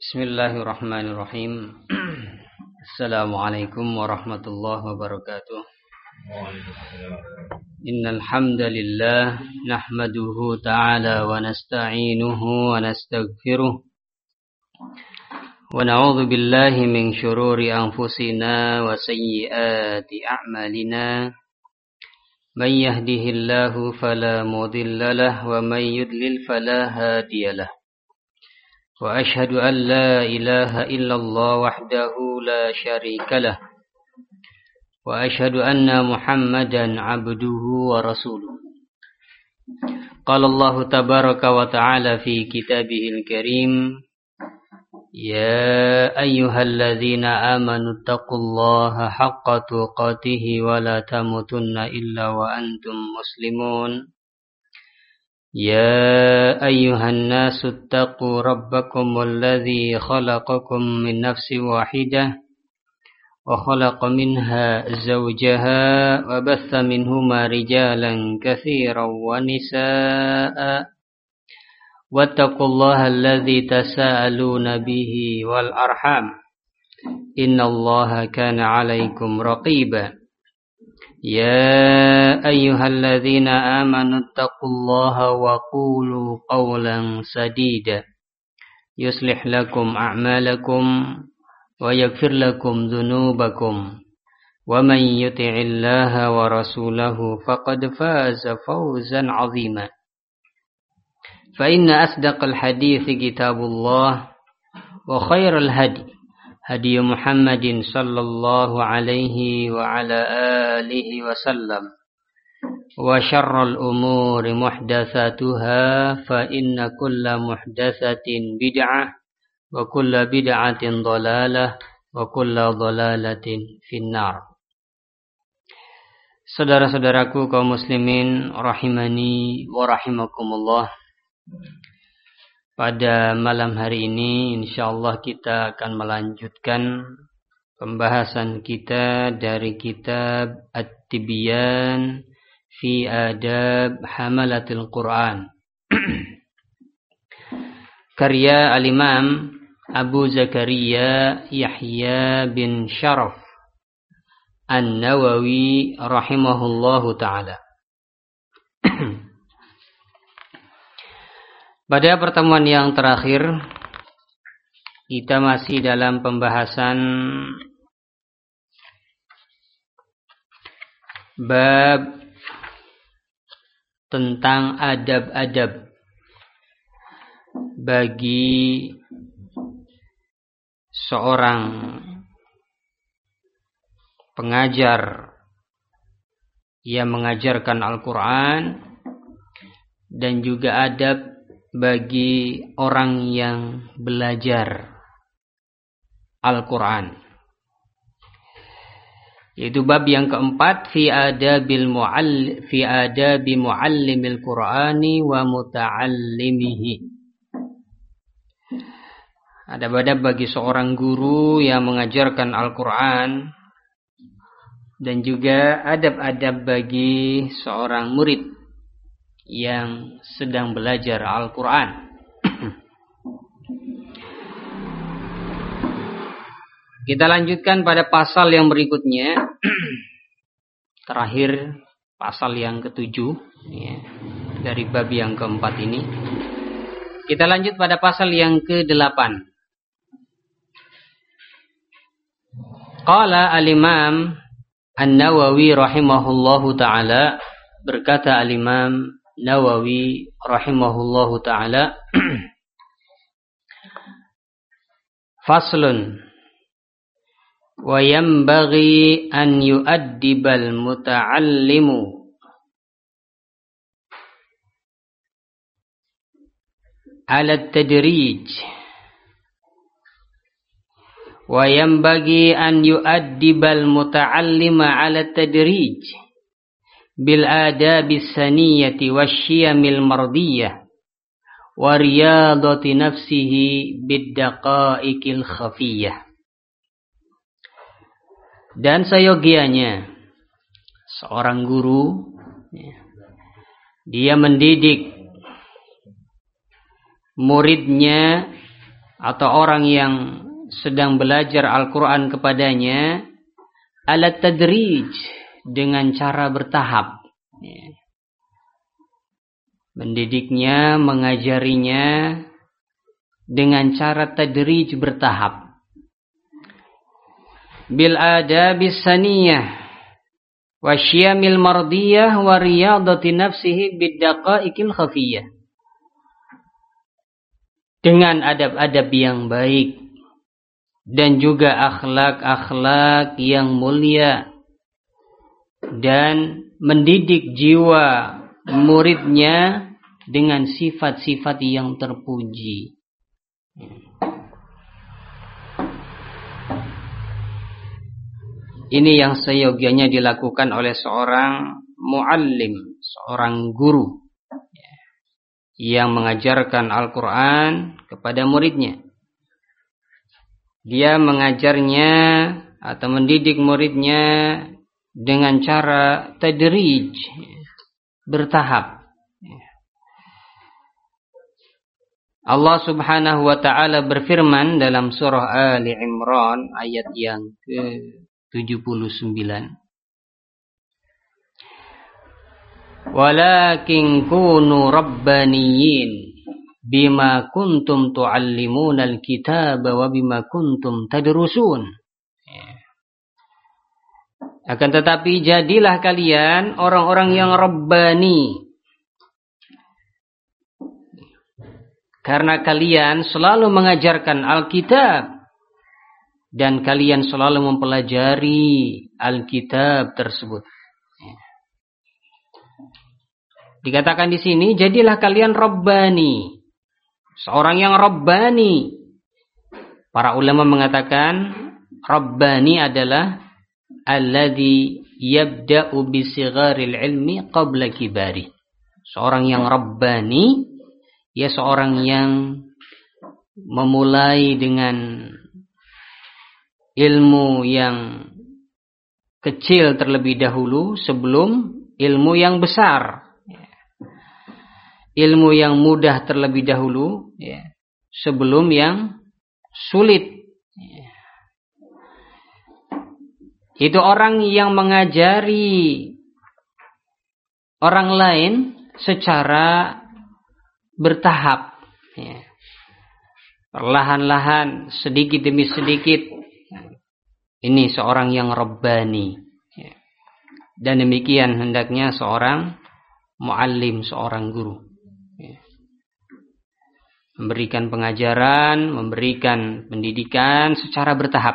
Bismillahirrahmanirrahim. Assalamualaikum warahmatullahi wabarakatuh. Innal hamdalillah nahmaduhu ta'ala wa nasta'inuhu wa nastaghfiruh wa na'udzu billahi min shururi anfusina wa sayyiati a'malina. Man yahdihillahu fala mudilla lahu wa man yudlil fala hadiyalah. وأشهد أن لا إله إلا الله وحده لا شريك له وأشهد أن محمدا عبده ورسوله قال الله تبارك وتعالى في كتابه الكريم يا أيها الذين آمنوا اتقوا الله حق تقاته ولا تموتن إلا وأنتم مسلمون يا أيها الناس اتقوا ربكم الذي خلقكم من نفس واحدة وخلق منها زوجها وبث منهما رجالا كثيرا ونساء واتقوا الله الذي تساءلون به والأرحام إن الله كان عليكم رقيبا يا أيها الذين آمنوا اتقوا الله وقولوا قولا سديدا يصلح لكم أعمالكم ويغفر لكم ذنوبكم ومن يطع الله ورسوله فقد فاز فوزا عظيما فإن أصدق الحديث كتاب الله وخير الهدي هدي محمد صلى الله عليه وعلى آله وسلم وشر الأمور محدثاتها فإن كل محدثة بدعة وكل بدعة ضلالة وكل ضلالة في النار. Saudara-saudaraku kaum muslimin rahimani wa rahimakumullah. Pada malam hari ini insyaallah kita akan melanjutkan pembahasan kita dari kitab At-Tibyan fi Adab Hamalatil Quran. Karya Al-Imam Abu Zakaria Yahya bin Sharaf An-Nawawi rahimahullahu ta'ala. Pada pertemuan yang terakhir kita masih dalam pembahasan bab tentang adab-adab bagi seorang pengajar yang mengajarkan Al-Quran dan juga adab bagi orang yang belajar Al-Quran. Yaitu bab yang keempat fi adabi muallimil Qur'ani wa muta'allimihi. Ada adab bagi seorang guru yang mengajarkan Al-Quran dan juga adab-adab bagi seorang murid yang sedang belajar Al-Quran. Kita lanjutkan pada pasal yang berikutnya. Terakhir pasal yang ketujuh ya, dari bab yang keempat ini. Kita lanjut pada pasal yang ke-8. Qala al-Imam An-Nawawi rahimahullahu ta'ala. Berkata al-Imam Nawawi rahimahullahu ta'ala, faslun wa yanbaghi an yu'addibal muta'allimu ala tadrij wa yanbaghi an yu'addibal muta'allima ala tadrij bil adabis saniyati wasyiyamil mardiyah wa riyadati nafsihi bid daqaiqil khafiyah. Dan seyogianya seorang guru dia mendidik muridnya atau orang yang sedang belajar Al-Quran kepadanya ala tadrij, dengan cara bertahap. Mendidiknya, mengajarinya dengan cara tadrij, bertahap. Bil adabis saniyah wa syamil mardiyah wa riyadati nafsihi bid daqaiqil khafiyah. Dengan adab-adab yang baik dan juga akhlak-akhlak yang mulia, dan mendidik jiwa muridnya dengan sifat-sifat yang terpuji. Ini yang seyogianya dilakukan oleh seorang muallim, seorang guru yang mengajarkan Al-Quran kepada muridnya. Dia mengajarnya atau mendidik muridnya dengan cara tadrij, bertahap. Allah Subhanahu wa ta'ala berfirman dalam surah Ali Imran ayat yang ke-79. Walakin kunu rabbaniyin bima kuntum tuallimunal kitaba wa bima kuntum tadrusun. Akan tetapi jadilah kalian orang-orang yang rabbani, karena kalian selalu mengajarkan Alkitab dan kalian selalu mempelajari Alkitab tersebut. Dikatakan di sini, jadilah kalian rabbani, seorang yang rabbani. Para ulama mengatakan rabbani adalah alladhi yabda'u bisigharil ilmi qabla kibari. Seorang yang rabbani, ya seorang yang memulai dengan ilmu yang kecil terlebih dahulu sebelum ilmu yang besar. Ilmu yang mudah terlebih dahulu sebelum yang sulit. Itu orang yang mengajari orang lain secara bertahap, perlahan-lahan, sedikit demi sedikit. Ini seorang yang rabbani. Dan demikian hendaknya seorang muallim, seorang guru. Memberikan pengajaran, memberikan pendidikan secara bertahap.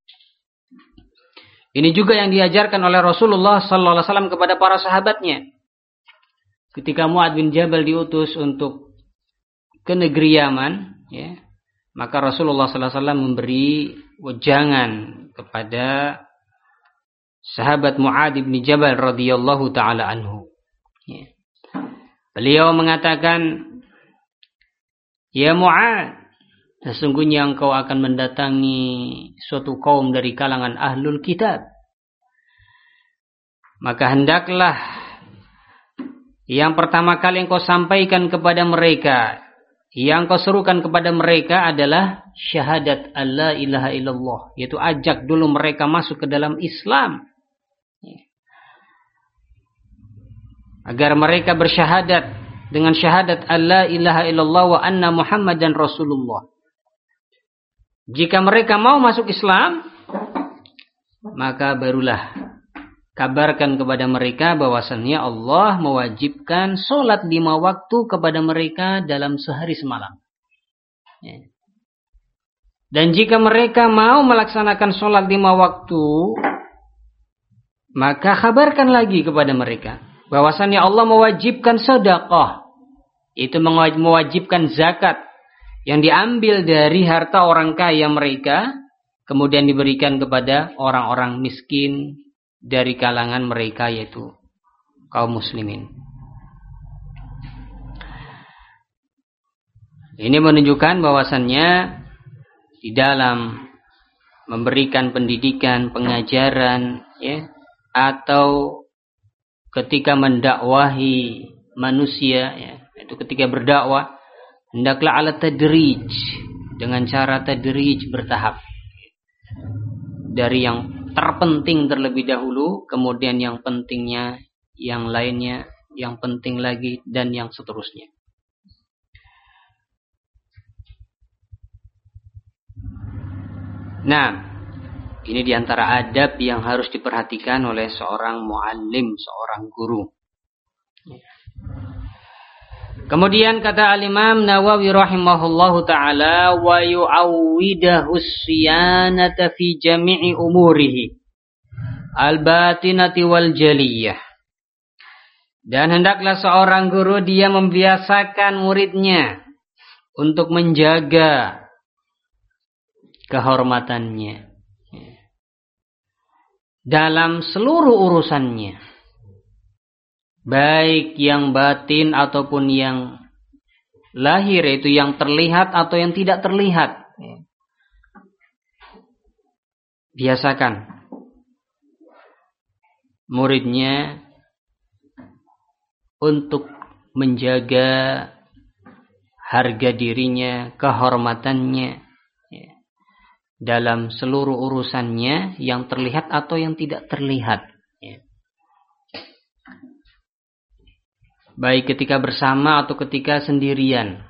Ini juga yang diajarkan oleh Rasulullah sallallahu alaihi wasallam kepada para sahabatnya. Ketika Mu'adz bin Jabal diutus untuk ke negeri Yaman, maka Rasulullah sallallahu alaihi wasallam memberi wejangan kepada sahabat Mu'adz bin Jabal radhiyallahu taala anhu. Beliau mengatakan, "Ya Mu'adz, sesungguhnya engkau akan mendatangi suatu kaum dari kalangan ahlul kitab. Maka hendaklah yang pertama kali engkau sampaikan kepada mereka, yang engkau serukan kepada mereka adalah syahadat alla ilaha illallah, yaitu ajak dulu mereka masuk ke dalam Islam. Agar mereka bersyahadat dengan syahadat alla ilaha illallah wa anna Muhammadan Rasulullah. Jika mereka mau masuk Islam, maka barulah kabarkan kepada mereka bahwasannya Allah mewajibkan sholat 5 waktu kepada mereka dalam sehari semalam. Dan jika mereka mau melaksanakan sholat 5 waktu, maka kabarkan lagi kepada mereka bahwasannya Allah mewajibkan sedekah, itu mewajibkan zakat yang diambil dari harta orang kaya mereka, kemudian diberikan kepada orang-orang miskin dari kalangan mereka, yaitu kaum muslimin. Ini menunjukkan bahwasannya di dalam memberikan pendidikan, pengajaran, atau ketika mendakwahi manusia, itu ketika berdakwah, hendaklah ala tadrij, dengan cara tadrij, bertahap. Dari yang terpenting terlebih dahulu, kemudian yang pentingnya, yang lainnya, yang penting lagi, dan yang seterusnya. Nah, ini diantara adab yang harus diperhatikan oleh seorang muallim, seorang guru. Kemudian kata al-Imam Nawawi rahimahullahu ta'ala, wa yu'awwidahu siyanata fi jami'i umurihi al-batinati wal jaliyah. Dan hendaklah seorang guru dia membiasakan muridnya untuk menjaga kehormatannya dalam seluruh urusannya, baik yang batin ataupun yang lahir, yaitu yang terlihat atau yang tidak terlihat. Biasakan muridnya untuk menjaga harga dirinya, kehormatannya dalam seluruh urusannya, yang terlihat atau yang tidak terlihat. Baik ketika bersama atau ketika sendirian.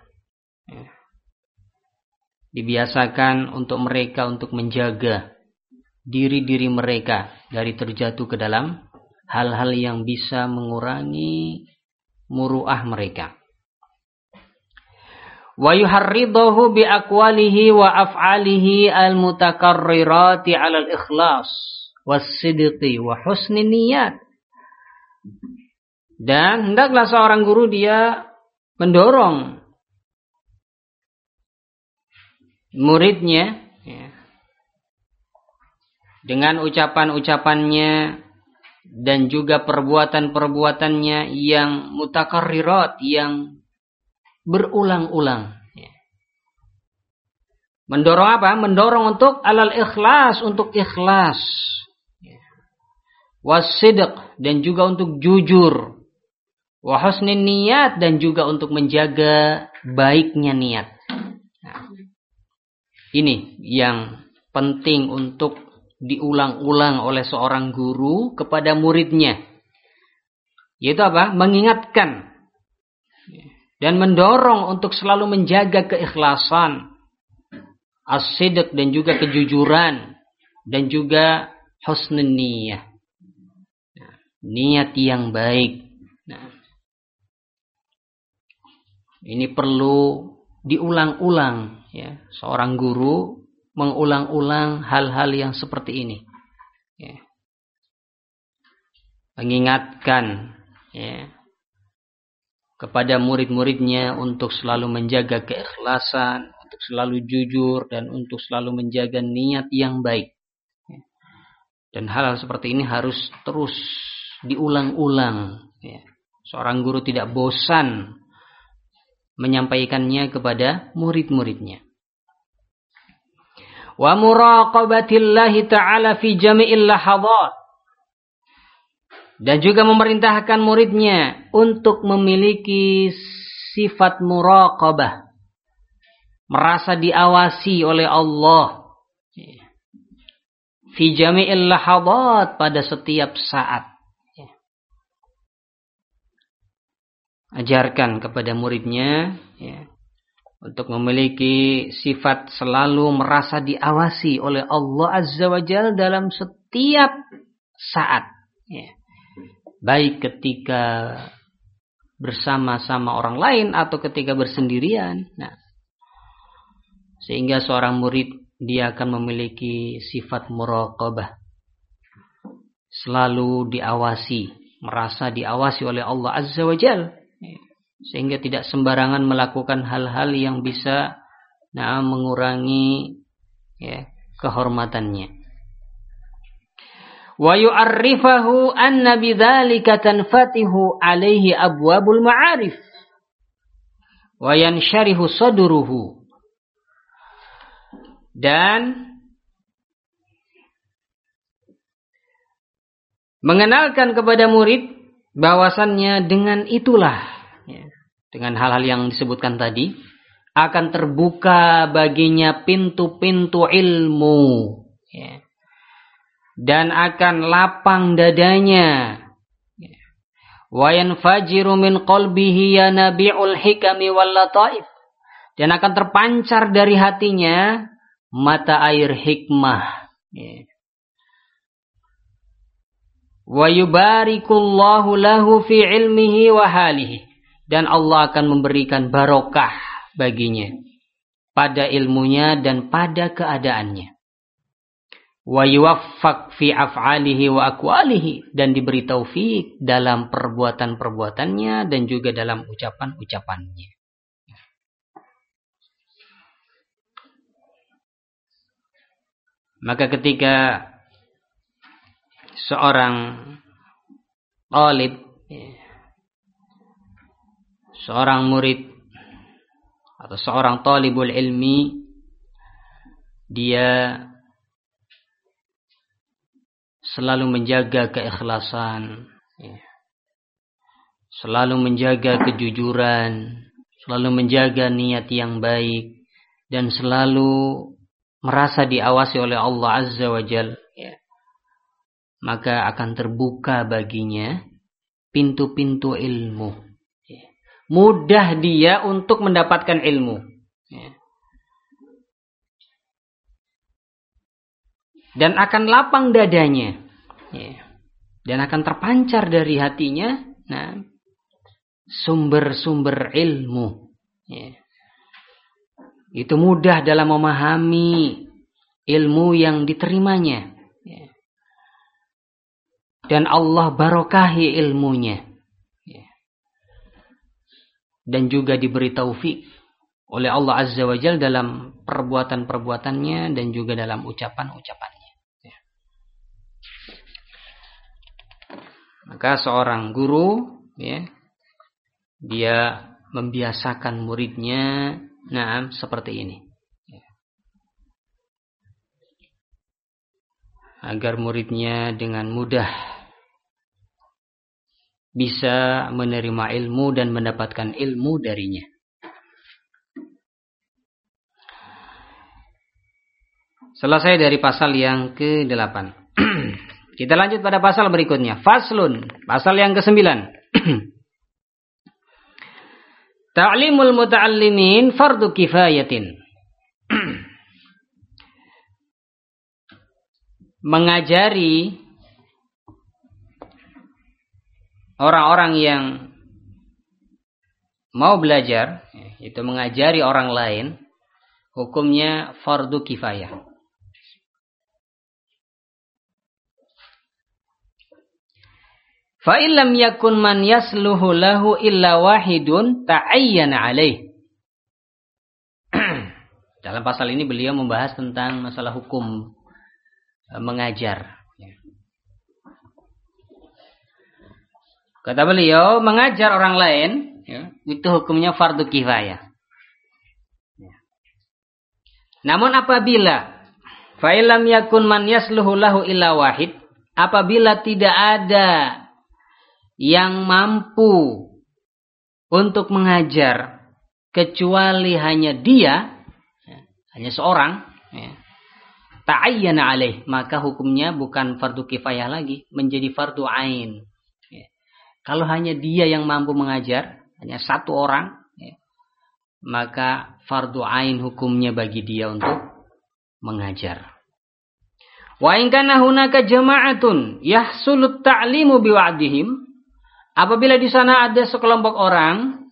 Dibiasakan untuk mereka untuk menjaga diri-diri mereka dari terjatuh ke dalam hal-hal yang bisa mengurangi muruah mereka. Wa yuharridahu bi aqwalihi wa af'alihi al-mutakarrirati 'ala al-ikhlas was-sidqi wa husni niyat. Dan hendaklah seorang guru dia mendorong muridnya dengan ucapan-ucapannya dan juga perbuatan-perbuatannya yang mutakarrirat, yang berulang-ulang. Mendorong apa? Mendorong untuk alal ikhlas, untuk ikhlas. Was-sidq, dan juga untuk jujur. Wa husnin niyat, dan juga untuk menjaga baiknya niat. Nah, ini yang penting untuk diulang-ulang oleh seorang guru kepada muridnya. Yaitu apa? Mengingatkan dan mendorong untuk selalu menjaga keikhlasan, as-sidq, dan juga kejujuran, dan juga husnul niyah, niat yang baik. Nah, ini perlu diulang-ulang, ya. Seorang guru mengulang-ulang hal-hal yang seperti ini, ya. Mengingatkan, ya, kepada murid-muridnya untuk selalu menjaga keikhlasan, untuk selalu jujur, dan untuk selalu menjaga niat yang baik. Dan hal-hal seperti ini harus terus diulang-ulang. Seorang guru tidak bosan menyampaikannya kepada murid-muridnya. Wa muraqabatillahi ta'ala fi jami'il lahadat. Dan juga memerintahkan muridnya untuk memiliki sifat muraqabah, merasa diawasi oleh Allah fi jami'il lahadat, pada setiap saat. Ajarkan kepada muridnya, ya, untuk memiliki sifat selalu merasa diawasi oleh Allah Azza wa Jalla dalam setiap saat, ya. Baik ketika bersama-sama orang lain atau ketika bersendirian. Nah, sehingga seorang murid dia akan memiliki sifat muraqabah, selalu diawasi, merasa diawasi oleh Allah Azza wa Jalla, sehingga tidak sembarangan melakukan hal-hal yang bisa mengurangi, ya, kehormatannya. Wa yu'arrifahu anna bidzalika tanfatihu alaihi abwabul ma'arif wa yansharihu sadruhu. Dan mengenalkan kepada murid bahwasannya dengan itulah, ya, dengan hal-hal yang disebutkan tadi, akan terbuka baginya pintu-pintu ilmu, ya. Dan akan lapang dadanya. Wa yanfajiru min qalbihi yanabi'ul hikami wal lataif. Dan akan terpancar dari hatinya mata air hikmah. Wa yubarikullahu lahu fi ilmihi wa halihi. Dan Allah akan memberikan barokah baginya pada ilmunya dan pada keadaannya. Wa yuwaffaq fi af'alihi wa aqwalihi. Dan diberi taufik dalam perbuatan-perbuatannya dan juga dalam ucapan-ucapannya. Maka ketika seorang talib, seorang murid atau seorang talibul ilmi, dia selalu menjaga keikhlasan, selalu menjaga kejujuran, selalu menjaga niat yang baik, dan selalu merasa diawasi oleh Allah Azza wa Jalla, maka akan terbuka baginya pintu-pintu ilmu. Mudah dia untuk mendapatkan ilmu. Dan akan lapang dadanya. Dan akan terpancar dari hatinya sumber-sumber ilmu. Itu mudah dalam memahami ilmu yang diterimanya. Dan Allah barokahi ilmunya. Dan juga diberi taufik oleh Allah Azza wa Jalla dalam perbuatan-perbuatannya dan juga dalam ucapan-ucapannya. Maka seorang guru, dia membiasakan muridnya seperti ini. Agar muridnya dengan mudah bisa menerima ilmu dan mendapatkan ilmu darinya. Selesai dari pasal yang ke-8. Kita lanjut pada pasal berikutnya. Faslun, pasal yang ke-9. Ta'limul muta'allimin fardu kifayatin. Mengajari orang-orang yang mau belajar, itu mengajari orang lain, hukumnya fardu kifayah. Fa illam yakun man yasluhu lahu illa wahidun ta'ayyana alaih. Dalam pasal ini beliau membahas tentang masalah hukum mengajar. Kata beliau, mengajar orang lain itu hukumnya fardu kifayah. Namun apabila fa illam yakun man yasluhu lahu illa wahid, apabila tidak ada yang mampu untuk mengajar kecuali hanya dia, hanya seorang, ta'ayyana alaih, maka hukumnya bukan fardu kifayah lagi, menjadi fardu ain. Kalau hanya dia yang mampu mengajar, hanya satu orang, maka fardu ain hukumnya bagi dia untuk mengajar. Wa in kana hunaka jama'atun yahsulut ta'limu biwa'dihim, apabila di sana ada sekelompok orang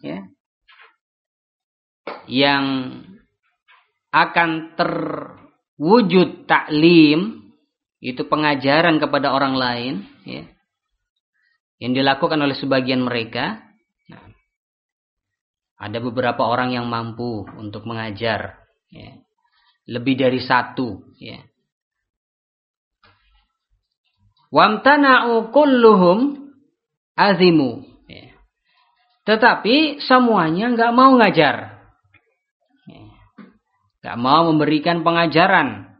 yang akan terwujud taklim, itu pengajaran kepada orang lain, yang dilakukan oleh sebagian mereka. Ada beberapa orang yang mampu untuk mengajar, lebih dari satu. Wamtana'u kulluhum azimu. Tetapi semuanya nggak mau ngajar, nggak mau memberikan pengajaran,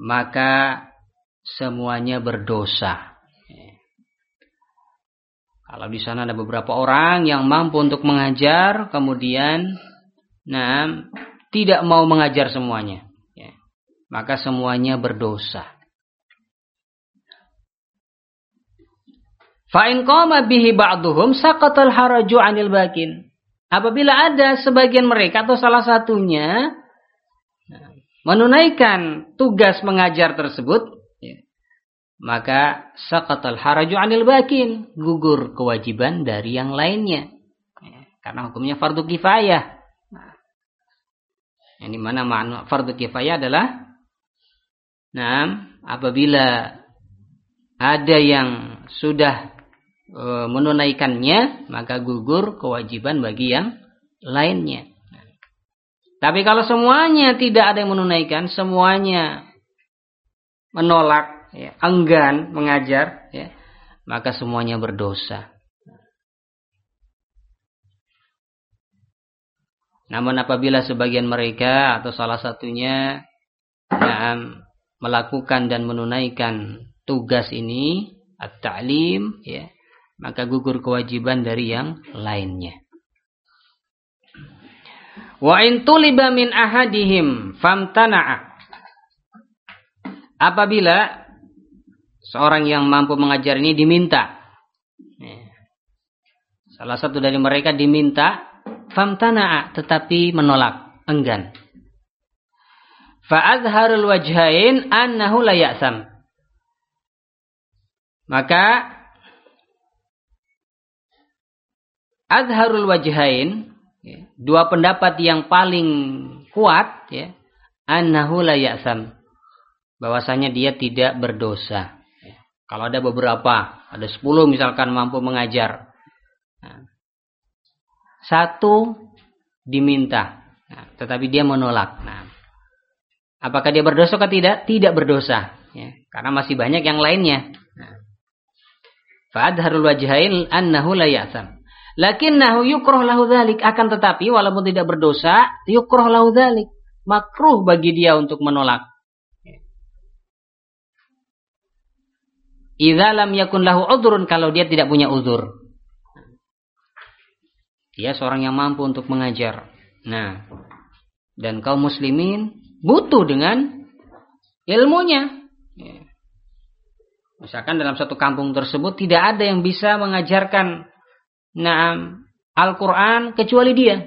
maka semuanya berdosa. Kalau di sana ada beberapa orang yang mampu untuk mengajar, kemudian tidak mau mengajar semuanya, ya, maka semuanya berdosa. Fa in qama bihi ba'duhum saqatal haraju 'anil bakin. Apabila ada sebagian mereka atau salah satunya menunaikan tugas mengajar tersebut, ya, maka saqatal haraju 'anil bakin, gugur kewajiban dari yang lainnya, ya, karena hukumnya fardu kifayah. Yang dimana makna fardu kifayah adalah apabila ada yang sudah menunaikannya, maka gugur kewajiban bagi yang lainnya. Tapi kalau semuanya tidak ada yang menunaikan, semuanya menolak, ya, enggan mengajar, ya, maka semuanya berdosa. Namun apabila sebagian mereka atau salah satunya melakukan dan menunaikan tugas ini, at-ta'lim, ya, maka gugur kewajiban dari yang lainnya. Wa in tuliba min ahadihim famtana'a. Apabila seorang yang mampu mengajar ini diminta, ya, salah satu dari mereka diminta, famtana'a, tetapi menolak, enggan. Fa azharul wajhain annahu la ya'sam. Maka azharul wajhain, ya, dua pendapat yang paling kuat, ya, annahu la ya'sam, bahwasanya dia tidak berdosa. Ya, kalau ada beberapa, ada 10 misalkan mampu mengajar, satu diminta, tetapi dia menolak. Apakah dia berdosa atau tidak? Tidak berdosa, ya, karena masih banyak yang lainnya. Fa'adharul wajhain annahu la ya'sam. Lakinnahu yukrah lahu dzalik, akan tetapi walaupun tidak berdosa, yukrah lahu dzalik, makruh bagi dia untuk menolak. Idza lam yakun lahu udhrun, kalau dia tidak punya uzur. Dia seorang yang mampu untuk mengajar. Dan kaum muslimin butuh dengan ilmunya. Misalkan dalam satu kampung tersebut tidak ada yang bisa mengajarkan Al-Quran kecuali dia.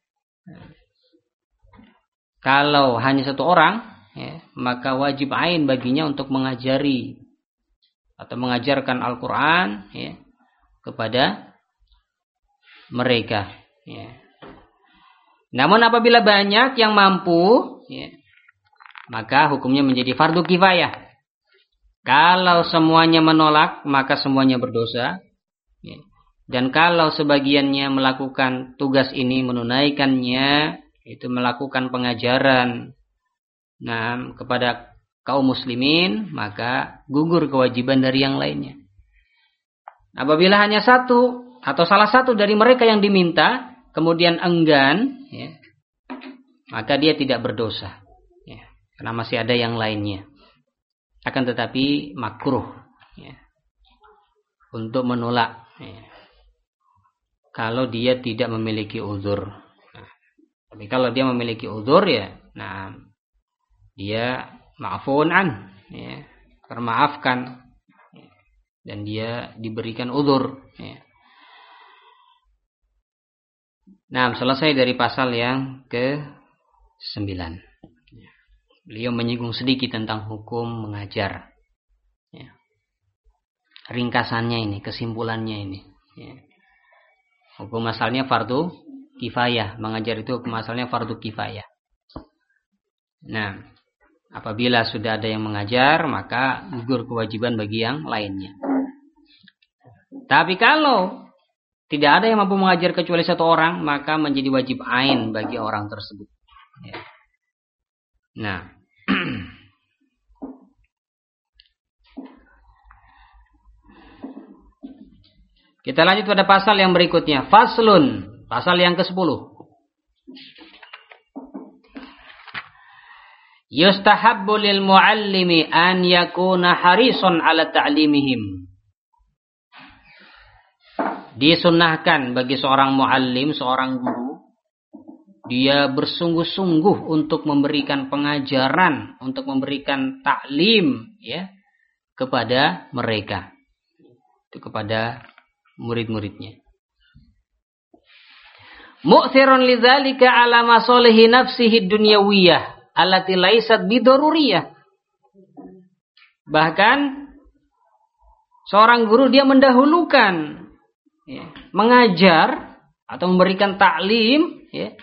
Kalau hanya satu orang, ya, maka wajib ain baginya untuk mengajari atau mengajarkan Al-Quran, ya, kepada mereka, ya. Namun apabila banyak yang mampu, ya, maka hukumnya menjadi fardu kifayah. Kalau semuanya menolak, maka semuanya berdosa, ya. Dan kalau sebagiannya melakukan tugas ini, menunaikannya, itu melakukan pengajaran kepada kaum muslimin, maka gugur kewajiban dari yang lainnya. Apabila hanya satu atau salah satu dari mereka yang diminta kemudian enggan, ya, maka dia tidak berdosa, ya, karena masih ada yang lainnya. Akan tetapi makruh, ya, untuk menolak, ya, kalau dia tidak memiliki uzur. Tapi kalau dia memiliki uzur, ya, dia ma'fun an, ya, termaafkan, ya, dan dia diberikan uzur, ya. Selesai dari pasal yang ke-9. Beliau menyinggung sedikit tentang hukum mengajar, ya. Ringkasannya ini, kesimpulannya ini, ya. Hukum asalnya fardu kifayah, mengajar itu hukum asalnya fardu kifayah. Apabila sudah ada yang mengajar, maka gugur kewajiban bagi yang lainnya. Tapi kalau tidak ada yang mampu mengajar kecuali satu orang, maka menjadi wajib ain bagi orang tersebut, ya. Kita lanjut pada pasal yang berikutnya. Faslun, pasal yang ke-10. Yustahabbu lil muallimi an yakuna harisan ala ta'limihim. Disunnahkan bagi seorang muallim, seorang guru, dia bersungguh-sungguh untuk memberikan pengajaran, untuk memberikan taklim ya kepada mereka, itu kepada murid-muridnya. Mu'thirun lidzalika ala masalihi nafsihi dunyawiyah allati laysat bidururiyah. Bahkan seorang guru dia mendahulukan ya, mengajar atau memberikan taklim ya,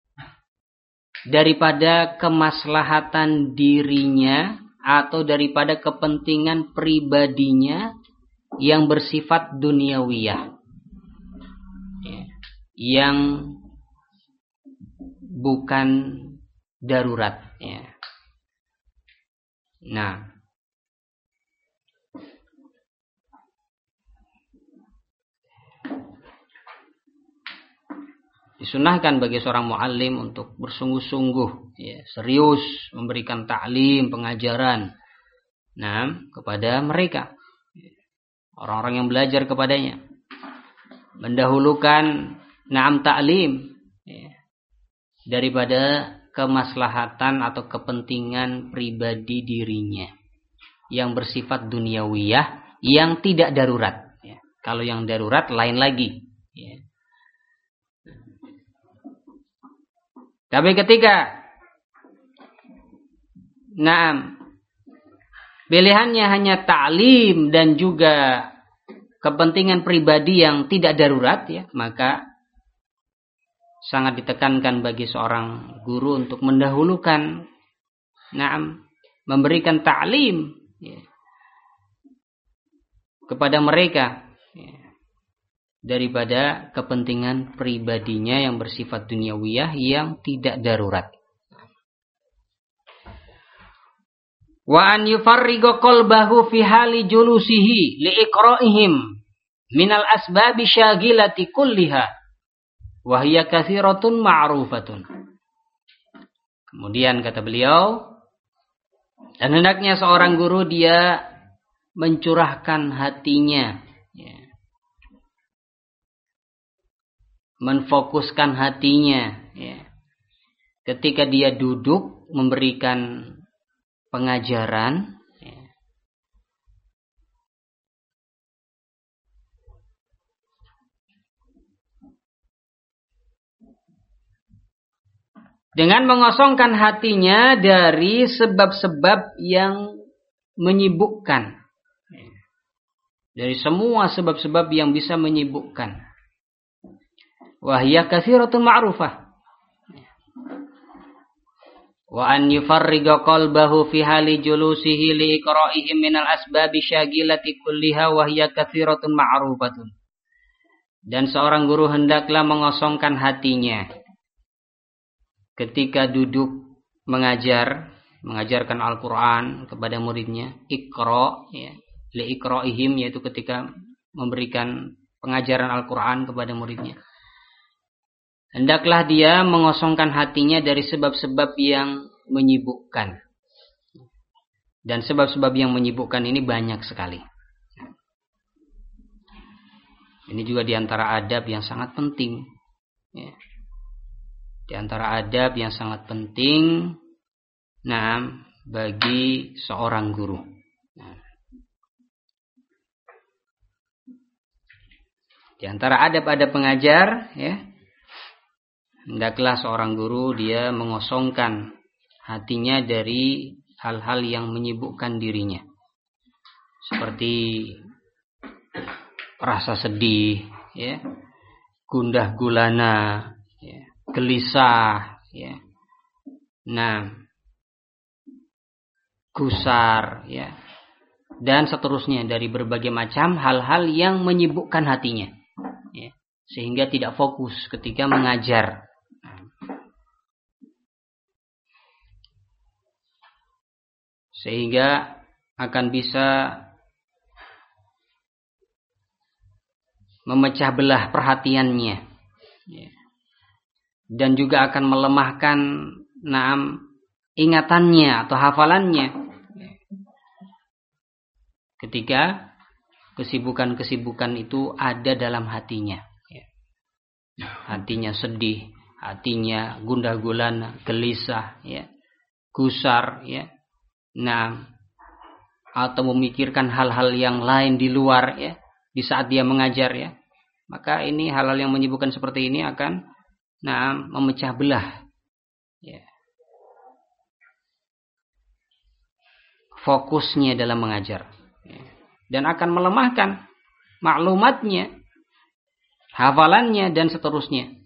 daripada kemaslahatan dirinya atau daripada kepentingan pribadinya yang bersifat duniawiyah ya, yang bukan darurat ya. Nah, disunahkan bagi seorang muallim untuk bersungguh-sungguh ya, serius memberikan taklim, pengajaran nah kepada mereka, orang-orang yang belajar kepadanya, mendahulukan na'am taklim ya, daripada kemaslahatan atau kepentingan pribadi dirinya yang bersifat duniawiyah yang tidak darurat ya. Kalau yang darurat lain lagi ya. Tapi ketika na'am pilihannya hanya ta'lim dan juga kepentingan pribadi yang tidak darurat ya, maka sangat ditekankan bagi seorang guru untuk mendahulukan na'am memberikan ta'lim ya, kepada mereka ya, daripada kepentingan pribadinya yang bersifat duniawiyah yang tidak darurat. Wa an yufarriqa qalbahu fi hali julusihi li iqra'ihim minal asbabi syagilati kulliha wa hiya katsiratun ma'rufatun. Kemudian kata beliau, dan hendaknya seorang guru dia mencurahkan hatinya ya, menfokuskan hatinya ya, ketika dia duduk memberikan pengajaran ya, dengan mengosongkan hatinya dari sebab-sebab yang menyibukkan ya, dari semua sebab-sebab yang bisa menyibukkan. Wahya katsiratun ma'rufah. Wa an yufarriqa qalbahu fi hali julusihi li iqra'ihim minal asbabi syagilati kulliha wa hiya katsiratun ma'rufatun. Dan seorang guru hendaklah mengosongkan hatinya ketika duduk mengajarkan Al-Qur'an kepada muridnya, iqra ya, li iqra'ihim yaitu ketika memberikan pengajaran Al-Qur'an kepada muridnya. Hendaklah dia mengosongkan hatinya dari sebab-sebab yang menyibukkan. Dan sebab-sebab yang menyibukkan ini banyak sekali. Ini juga diantara adab yang sangat penting. Ya. Di antara adab yang sangat penting bagi seorang guru. Di antara adab-adab pengajar ya, hendaklah seorang guru dia mengosongkan hatinya dari hal-hal yang menyibukkan dirinya. Seperti rasa sedih, ya, gundah gulana, ya, gelisah, ya. Gusar, ya. Dan seterusnya dari berbagai macam hal-hal yang menyibukkan hatinya. Ya. Sehingga tidak fokus ketika mengajar. Sehingga akan bisa memecah belah perhatiannya ya. Dan juga akan melemahkan ingatannya atau hafalannya ya. Ketika kesibukan-kesibukan itu ada dalam hatinya. Hatinya sedih, hatinya gundah gulana, gelisah, gusar, nah, atau memikirkan hal-hal yang lain di luar, di saat dia mengajar, maka ini hal-hal yang menyibukkan seperti ini akan, memecah belah, fokusnya dalam mengajar, dan akan melemahkan maklumatnya, hafalannya, dan seterusnya.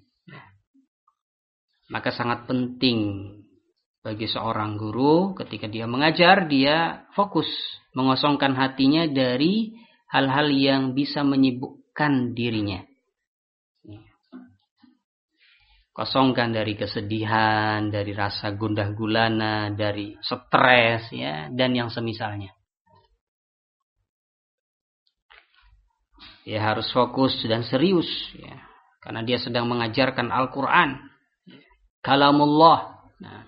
Maka sangat penting bagi seorang guru ketika dia mengajar, dia fokus mengosongkan hatinya dari hal-hal yang bisa menyibukkan dirinya. Kosongkan dari kesedihan, dari rasa gundah gulana, dari stres, dan yang semisalnya. Dia harus fokus dan serius, karena dia sedang mengajarkan Al-Quran, kalamullah. Nah,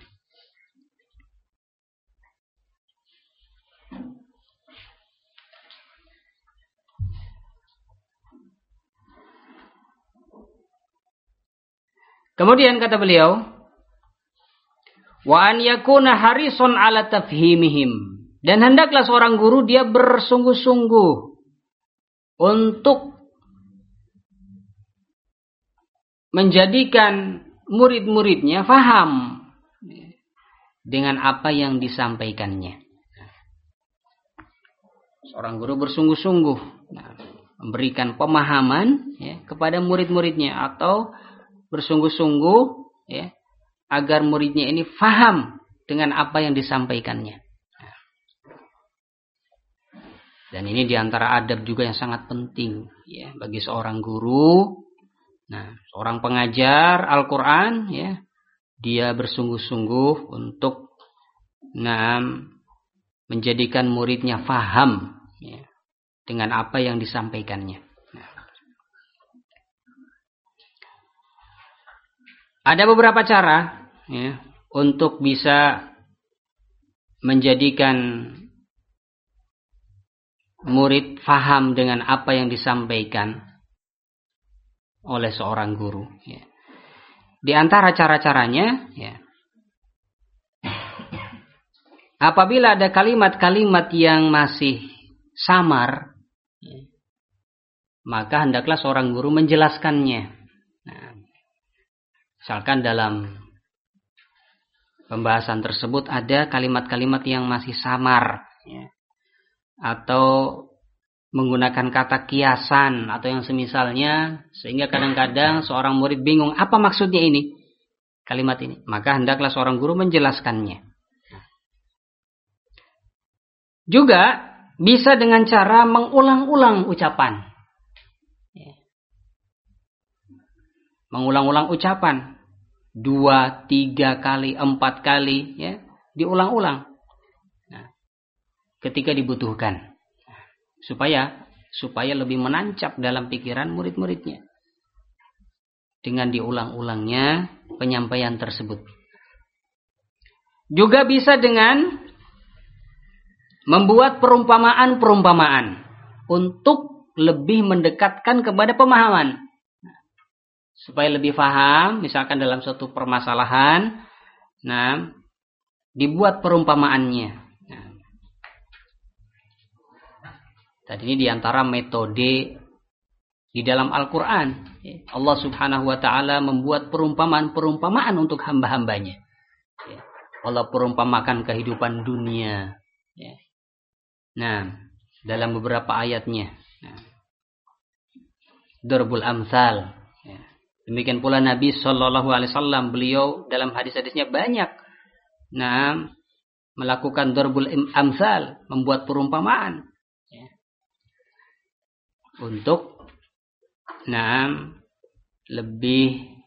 kemudian kata beliau, wa an yakuna harisun ala tafhimihim, dan hendaklah seorang guru dia bersungguh-sungguh untuk menjadikan murid-muridnya faham dengan apa yang disampaikannya. Seorang guru bersungguh-sungguh memberikan pemahaman kepada murid-muridnya, atau bersungguh-sungguh agar muridnya ini faham dengan apa yang disampaikannya. Dan ini diantara adab juga yang sangat penting bagi seorang guru. Nah, seorang pengajar Al-Quran, dia bersungguh-sungguh untuk menjadikan muridnya faham dengan apa yang disampaikannya. Ada beberapa cara untuk bisa menjadikan murid faham dengan apa yang disampaikan oleh seorang guru. Di antara cara-caranya, apabila ada kalimat-kalimat yang masih samar, maka hendaklah seorang guru menjelaskannya. Misalkan dalam pembahasan tersebut ada kalimat-kalimat yang masih samar, atau menggunakan kata kiasan atau yang semisalnya, sehingga kadang-kadang seorang murid bingung apa maksudnya ini, kalimat ini. Maka hendaklah seorang guru menjelaskannya. Juga bisa dengan cara mengulang-ulang ucapan. Mengulang-ulang ucapan 2, 3 kali, 4 kali, diulang-ulang ketika dibutuhkan, supaya lebih menancap dalam pikiran murid-muridnya dengan diulang-ulangnya penyampaian tersebut. Juga bisa dengan membuat perumpamaan-perumpamaan untuk lebih mendekatkan kepada pemahaman, supaya lebih paham. Misalkan dalam suatu permasalahan, dibuat perumpamaannya. Tadi ini diantara metode di dalam Al-Quran. Allah subhanahu wa ta'ala membuat perumpamaan-perumpamaan untuk hamba-hambanya. Allah perumpamakan kehidupan dunia. Nah, dalam beberapa ayatnya. Darbul amsal. Demikian pula Nabi SAW, beliau dalam hadis-hadisnya banyak melakukan darbul amsal, membuat perumpamaan. Untuk lebih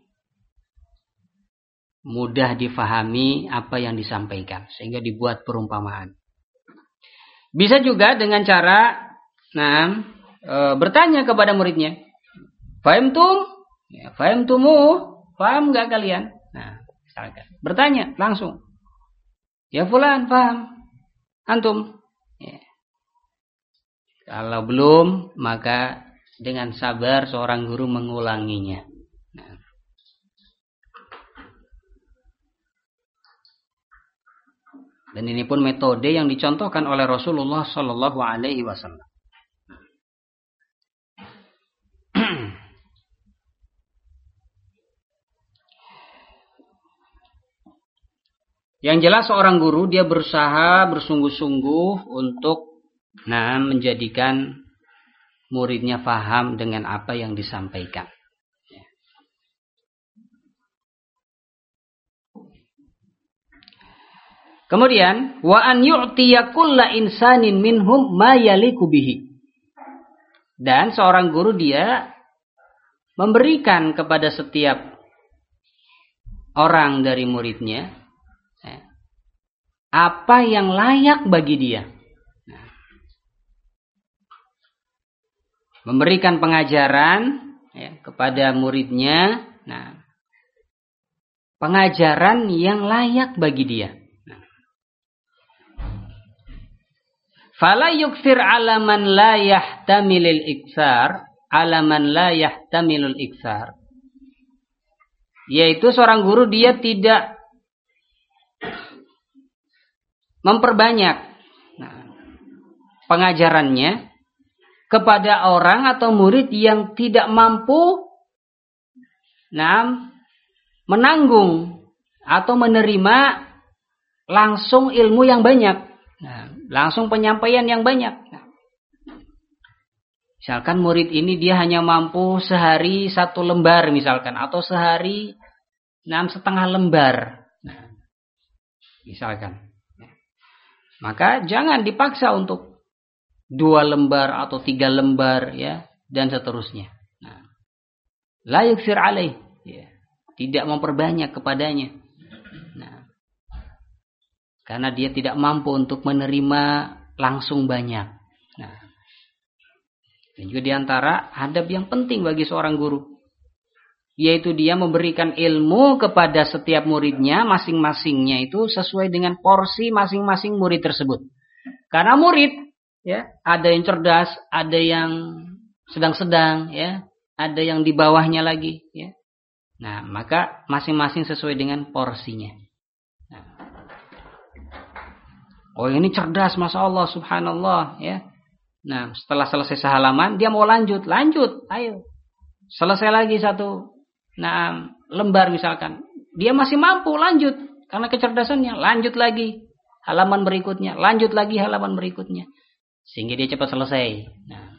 mudah difahami apa yang disampaikan, sehingga dibuat perumpamaan. Bisa juga dengan cara bertanya kepada muridnya, fahimtum? Fahimtumu? Paham enggak kalian? Nah, misalkan bertanya langsung, ya fulan, paham? Antum? Kalau belum, maka dengan sabar seorang guru mengulanginya. Nah. Dan ini pun metode yang dicontohkan oleh Rasulullah Sallallahu Alaihi Wasallam. Yang jelas seorang guru dia berusaha bersungguh-sungguh untuk menjadikan muridnya paham dengan apa yang disampaikan. Kemudian wa an yu'tiya kulla insanin minhum ma yaliku bihi. Dan seorang guru dia memberikan kepada setiap orang dari muridnya apa yang layak bagi dia. Memberikan pengajaran kepada muridnya, pengajaran yang layak bagi dia. Fala yukthir ala man la yahtamilul iktsar, ala man la yahtamilul iktsar. Yaitu seorang guru dia tidak memperbanyak pengajarannya kepada orang atau murid yang tidak mampu menanggung atau menerima langsung ilmu yang banyak. Langsung penyampaian yang banyak. Misalkan murid ini dia hanya mampu sehari 1 lembar misalkan. Atau sehari 6,5 lembar. Misalkan. Maka jangan dipaksa untuk 2 lembar atau 3 lembar ya. Dan seterusnya. La yuksir alaih. Tidak memperbanyak kepadanya. Karena dia tidak mampu untuk menerima langsung banyak. Dan juga diantara adab yang penting bagi seorang guru. Yaitu dia memberikan ilmu kepada setiap muridnya. Masing-masingnya itu sesuai dengan porsi masing-masing murid tersebut. Karena murid ya, ada yang cerdas, ada yang sedang-sedang, ya, ada yang di bawahnya lagi. Ya. Maka masing-masing sesuai dengan porsinya. Oh ini cerdas, Masya Allah, Subhanallah. Ya. Setelah selesai sehalaman, dia mau lanjut, ayo. Selesai lagi 1 lembar misalkan. Dia masih mampu lanjut, karena kecerdasannya. Lanjut lagi, halaman berikutnya. Lanjut lagi, halaman berikutnya. Sehingga dia cepat selesai.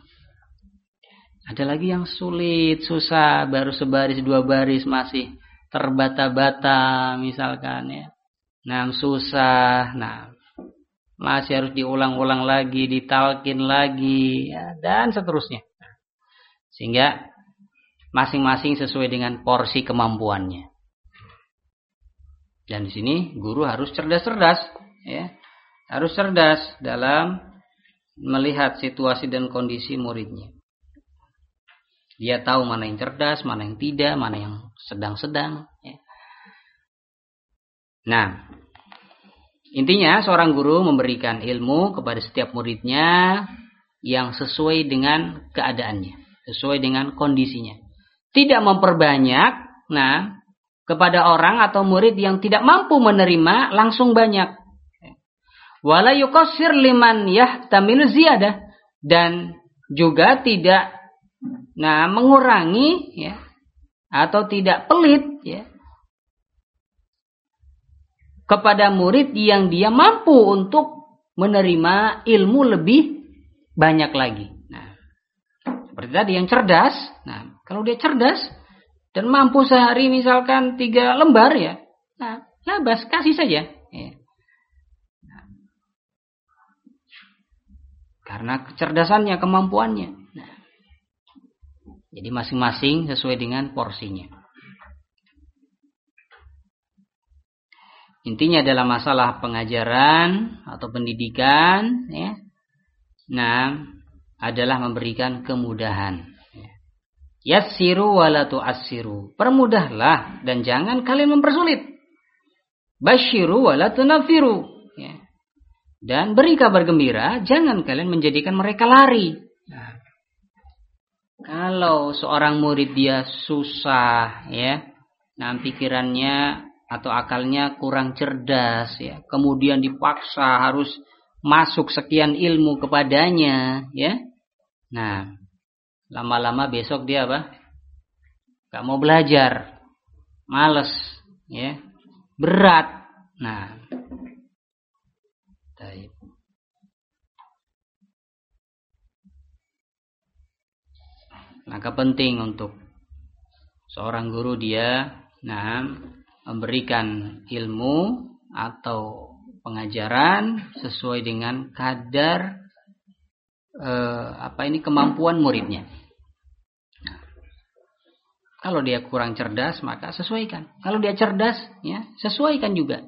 Ada lagi yang sulit, susah, baru sebaris 2 baris, masih terbata-bata misalkan. Ya. Susah, masih harus diulang-ulang lagi, ditalkin lagi, ya, dan seterusnya. Sehingga masing-masing sesuai dengan porsi kemampuannya. Dan di sini guru harus cerdas-cerdas, ya, harus cerdas dalam melihat situasi dan kondisi muridnya. Dia tahu mana yang cerdas, mana yang tidak, mana yang sedang-sedang. Ya. Intinya seorang guru memberikan ilmu kepada setiap muridnya yang sesuai dengan keadaannya, sesuai dengan kondisinya. Tidak memperbanyak, kepada orang atau murid yang tidak mampu menerima langsung banyak. Wala yuqassir liman yahtamilu ziyadah, dan juga tidak mengurangi ya, atau tidak pelit ya, kepada murid yang dia mampu untuk menerima ilmu lebih banyak lagi. Seperti tadi yang cerdas. Kalau dia cerdas dan mampu sehari misalkan 3 lembar ya, labas, kasih saja. Ya. Karena kecerdasannya, kemampuannya. Jadi masing-masing sesuai dengan porsinya. Intinya dalam masalah pengajaran atau pendidikan, ya, adalah memberikan kemudahan. Yassiru wala tu'assiru. Permudahlah dan jangan kalian mempersulit. Basyiru wala tunafiru. Ya. Dan beri kabar gembira, jangan kalian menjadikan mereka lari. Nah, kalau seorang murid dia susah, ya, nah pikirannya atau akalnya kurang cerdas, ya, kemudian dipaksa harus masuk sekian ilmu kepadanya, ya. Nah, lama-lama besok dia apa? Gak mau belajar, males, ya, berat. Nah, maka penting untuk seorang guru dia memberikan ilmu atau pengajaran sesuai dengan kadar kemampuan muridnya. Kalau dia kurang cerdas maka sesuaikan. Kalau dia cerdas, ya, sesuaikan juga.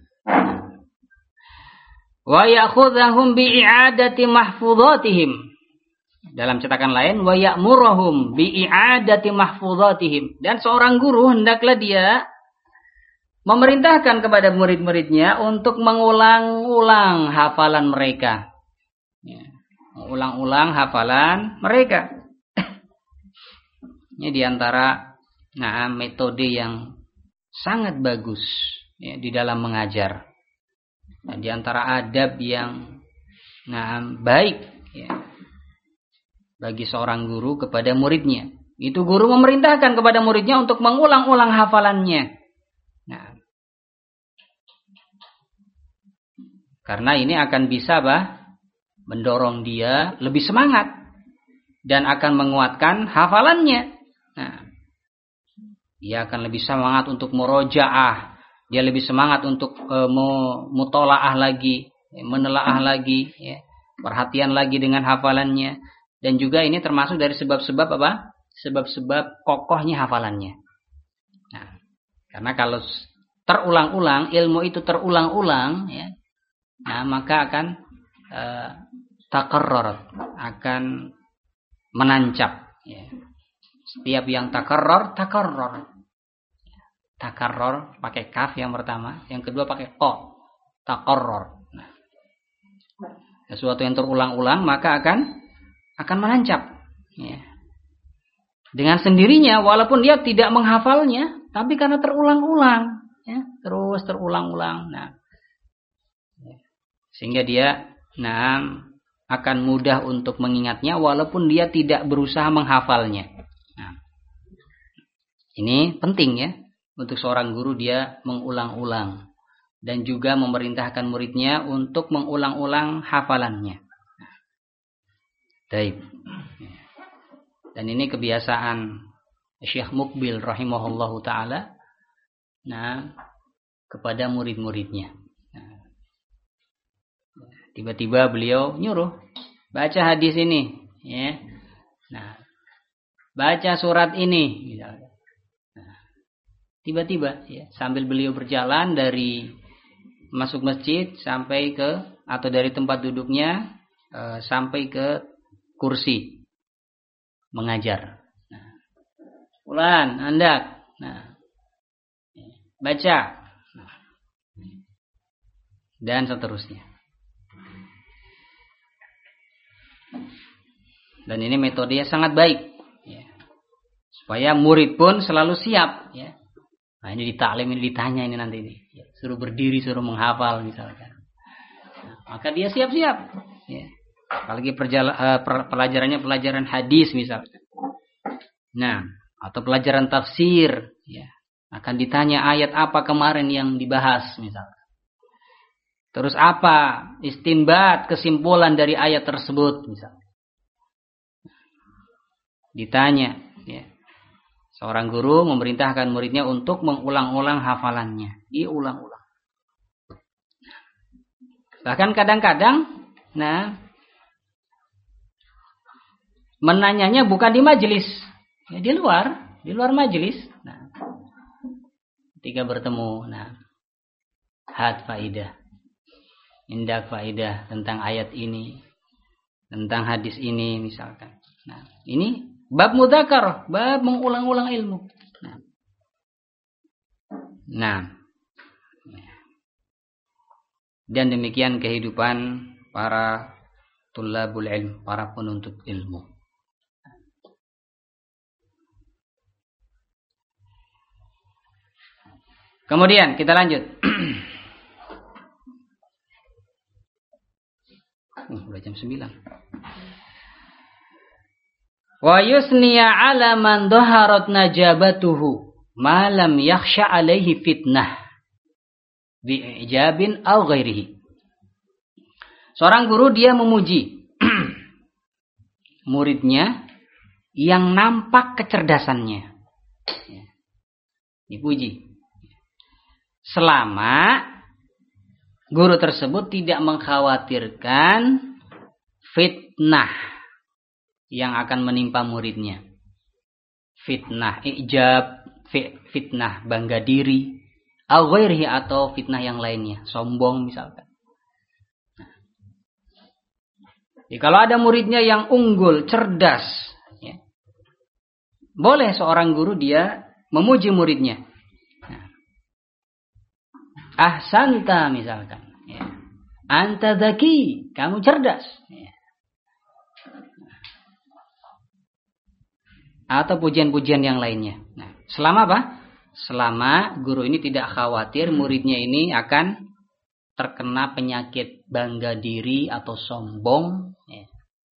Wa ya'khudhahum bi'i'adati mahfudhatihim. Dalam cetakan lain, wa ya'muruhum bi'i'adati mahfudhatihim. Dan seorang guru hendaklah dia memerintahkan kepada murid-muridnya untuk mengulang-ulang hafalan mereka. Ya, mengulang-ulang hafalan mereka. Ini diantara metode yang sangat bagus, ya, di dalam mengajar. Dan di antara adab yang baik, ya, bagi seorang guru kepada muridnya. Itu guru memerintahkan kepada muridnya untuk mengulang-ulang hafalannya. Nah, karena ini akan bisa mendorong dia lebih semangat dan akan menguatkan hafalannya. Nah, dia akan lebih semangat untuk murojaah, dia lebih semangat untuk mutolaah lagi, menelaah lagi, ya, perhatian lagi dengan hafalannya. Dan juga ini termasuk dari sebab-sebab sebab-sebab kokohnya hafalannya. Nah, karena kalau terulang-ulang, ilmu itu terulang-ulang, ya, maka akan takarrar, akan menancap, ya. Setiap yang takarrar pakai kaf yang pertama, yang kedua pakai qa, takarrar. Nah, sesuatu yang terulang-ulang maka akan menancap, ya. Dengan sendirinya walaupun dia tidak menghafalnya, tapi karena terulang-ulang, ya, terus terulang-ulang. Nah, sehingga dia akan mudah untuk mengingatnya walaupun dia tidak berusaha menghafalnya. Nah, ini penting, ya, untuk seorang guru dia mengulang-ulang dan juga memerintahkan muridnya untuk mengulang-ulang hafalannya. Baik. Dan ini kebiasaan Syekh Mukbil rahimahullahu taala kepada murid-muridnya. Tiba-tiba beliau nyuruh baca hadis ini, ya. Nah, baca surat ini misalnya. Nah, tiba-tiba, ya, sambil beliau berjalan dari masuk masjid sampai ke atau dari tempat duduknya sampai ke kursi mengajar. Nah, ulan, hendak. Nah, baca. Nah, dan seterusnya. Dan ini metodenya sangat baik, ya, supaya murid pun selalu siap, ya. Nah, ini ditaklim, ini ditanya ini nanti ini, ya, suruh berdiri, suruh menghafal misalkan. Nah, maka dia siap-siap, ya. Apalagi pelajarannya pelajaran hadis misalkan. Nah, atau pelajaran tafsir, ya, akan ditanya ayat apa kemarin yang dibahas misalkan. Terus apa istinbat kesimpulan dari ayat tersebut misalkan. Ditanya, ya. Seorang guru memerintahkan muridnya untuk mengulang-ulang hafalannya, diulang-ulang. Bahkan kadang-kadang menanyanya bukan di majelis, ya, di luar majelis. Nah, ketika bertemu, had faidah, indak faidah tentang ayat ini, tentang hadis ini misalkan. Nah, ini bab mudzakar, bab mengulang-ulang ilmu. Nah, Dan demikian kehidupan para tullabul ilm, para penuntut ilmu. Kemudian kita lanjut. Udah jam 9. Wa yusniya ala man dhaharat najabatuhu ma lam yakhsha alaihi fitnah bi'ijabin aw ghairihi. Seorang guru dia memuji muridnya yang nampak kecerdasannya. Dipuji. Selama guru tersebut tidak mengkhawatirkan fitnah yang akan menimpa muridnya. Fitnah ijab, fitnah bangga diri, atau fitnah yang lainnya, sombong misalkan. Jadi kalau ada muridnya yang unggul, cerdas, ya, boleh seorang guru dia memuji muridnya. Ahsanta misalkan, ya. Anta dzaki, kamu cerdas, ya. Atau pujian-pujian yang lainnya. Nah, selama apa? Selama guru ini tidak khawatir muridnya ini akan terkena penyakit bangga diri atau sombong, ya.